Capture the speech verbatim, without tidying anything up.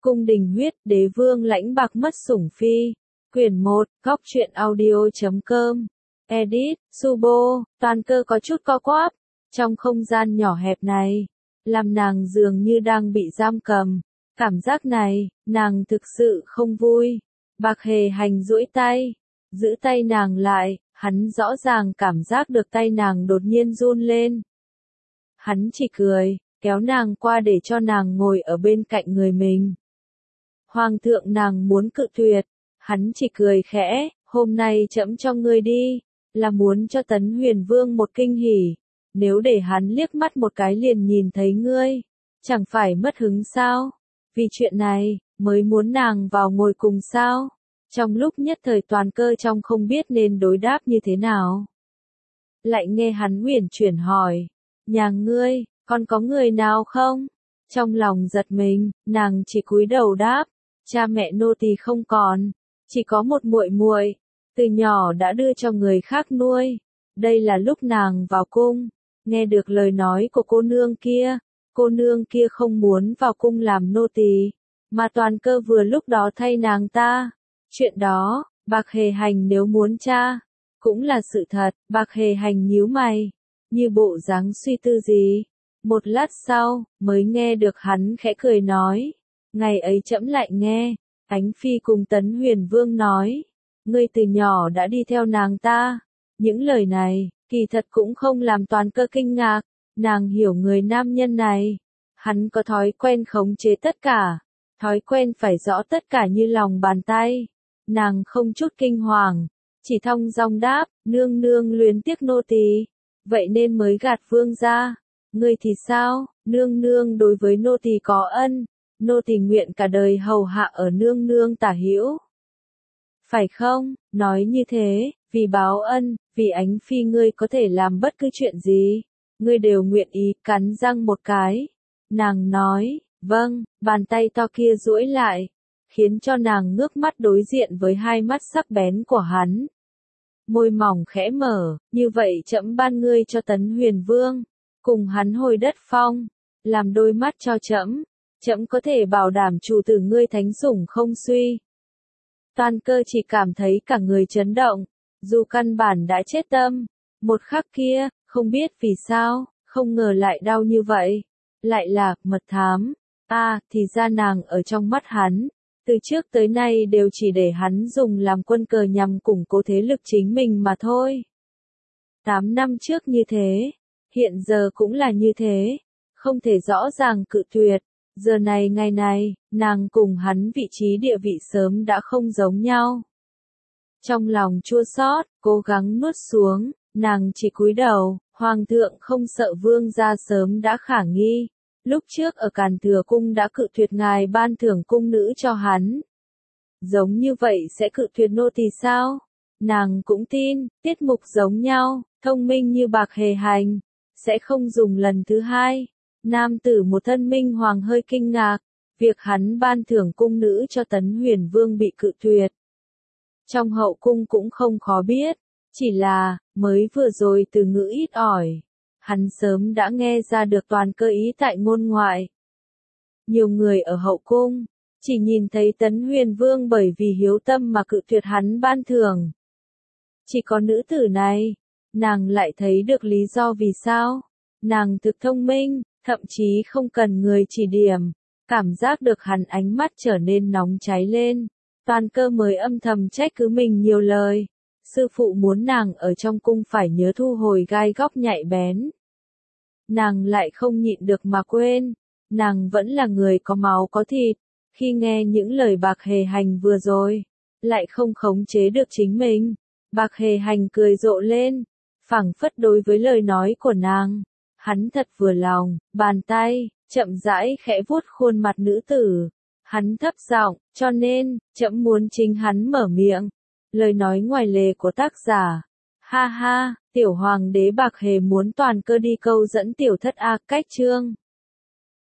Cung đình huyết, đế vương lãnh bạc mất sủng phi. Quyển một, góc truyện audio.com. Edit, Subo, Toàn Cơ có chút co quắp. Trong không gian nhỏ hẹp này, làm nàng dường như đang bị giam cầm. Cảm giác này, nàng thực sự không vui. Bạc Hề Hành duỗi tay, giữ tay nàng lại, hắn rõ ràng cảm giác được tay nàng đột nhiên run lên. Hắn chỉ cười, kéo nàng qua để cho nàng ngồi ở bên cạnh người mình. Hoàng thượng nàng muốn cự tuyệt, hắn chỉ cười khẽ, hôm nay trẫm cho ngươi đi, là muốn cho Tấn Huyền Vương một kinh hỉ, nếu để hắn liếc mắt một cái liền nhìn thấy ngươi, chẳng phải mất hứng sao, vì chuyện này, mới muốn nàng vào ngồi cùng sao, trong lúc nhất thời Toàn Cơ trong không biết nên đối đáp như thế nào. Lại nghe hắn uyển chuyển hỏi, nhà ngươi, còn có người nào không? Trong lòng giật mình, nàng chỉ cúi đầu đáp, cha mẹ nô tỳ không còn, chỉ có một muội muội, từ nhỏ đã đưa cho người khác nuôi. Đây là lúc nàng vào cung, nghe được lời nói của cô nương kia, cô nương kia không muốn vào cung làm nô tỳ, mà Toàn Cơ vừa lúc đó thay nàng ta. Chuyện đó, Bạc Hề Hành nếu muốn tra, cũng là sự thật. Bạc Hề Hành nhíu mày, như bộ dáng suy tư gì. Một lát sau, mới nghe được hắn khẽ cười nói, ngày ấy trẫm lại nghe, Ánh Phi cùng Tấn Huyền Vương nói, ngươi từ nhỏ đã đi theo nàng ta. Những lời này, kỳ thật cũng không làm Toàn Cơ kinh ngạc, nàng hiểu người nam nhân này. Hắn có thói quen khống chế tất cả, thói quen phải rõ tất cả như lòng bàn tay. Nàng không chút kinh hoàng, chỉ thong dong đáp, nương nương luyến tiếc nô tỳ, vậy nên mới gạt vương ra. Ngươi thì sao, nương nương đối với nô tỳ có ân, nô tỳ nguyện cả đời hầu hạ ở nương nương tả hữu. Phải không, nói như thế, vì báo ân, vì Ánh Phi ngươi có thể làm bất cứ chuyện gì, ngươi đều nguyện ý, cắn răng một cái. Nàng nói, vâng, bàn tay to kia duỗi lại, khiến cho nàng ngước mắt đối diện với hai mắt sắc bén của hắn. Môi mỏng khẽ mở, như vậy trẫm ban ngươi cho Tấn Huyền Vương, cùng hắn hồi đất phong, làm đôi mắt cho trẫm, trẫm có thể bảo đảm chủ tử ngươi thánh sủng không suy. Toàn Cơ chỉ cảm thấy cả người chấn động, dù căn bản đã chết tâm, một khắc kia, không biết vì sao, không ngờ lại đau như vậy, lại là mật thám. À, thì ra nàng ở trong mắt hắn, từ trước tới nay đều chỉ để hắn dùng làm quân cờ nhằm củng cố thế lực chính mình mà thôi. Tám năm trước như thế, hiện giờ cũng là như thế, không thể rõ ràng cự tuyệt. Giờ này ngày này, nàng cùng hắn vị trí địa vị sớm đã không giống nhau. Trong lòng chua xót, cố gắng nuốt xuống, nàng chỉ cúi đầu, hoàng thượng không sợ vương gia sớm đã khả nghi. Lúc trước ở Càn Thừa Cung đã cự tuyệt ngài ban thưởng cung nữ cho hắn. Giống như vậy sẽ cự tuyệt nô tỳ sao? Nàng cũng tin, tiết mục giống nhau, thông minh như Bạc Hề Hành, sẽ không dùng lần thứ hai. Nam tử một thân minh hoàng hơi kinh ngạc, việc hắn ban thưởng cung nữ cho Tấn Huyền Vương bị cự tuyệt. Trong hậu cung cũng không khó biết, chỉ là, mới vừa rồi từ ngữ ít ỏi, hắn sớm đã nghe ra được Toàn Cơ ý tại ngôn ngoại. Nhiều người ở hậu cung, chỉ nhìn thấy Tấn Huyền Vương bởi vì hiếu tâm mà cự tuyệt hắn ban thưởng. Chỉ có nữ tử này, nàng lại thấy được lý do vì sao. Nàng thực thông minh, thậm chí không cần người chỉ điểm, cảm giác được hắn ánh mắt trở nên nóng cháy lên. Toàn Cơ mới âm thầm trách cứ mình nhiều lời. Sư phụ muốn nàng ở trong cung phải nhớ thu hồi gai góc nhạy bén. Nàng lại không nhịn được mà quên, nàng vẫn là người có máu có thịt, khi nghe những lời Bạc Hề Hành vừa rồi, lại không khống chế được chính mình. Bạc Hề Hành cười rộ lên, phảng phất đối với lời nói của nàng, hắn thật vừa lòng, bàn tay, chậm rãi khẽ vuốt khuôn mặt nữ tử. Hắn thấp giọng, cho nên, trẫm muốn chính hắn mở miệng. Lời nói ngoài lề của tác giả. Ha ha, tiểu hoàng đế Bạc Hề muốn Toàn Cơ đi câu dẫn tiểu thất a, cách chương.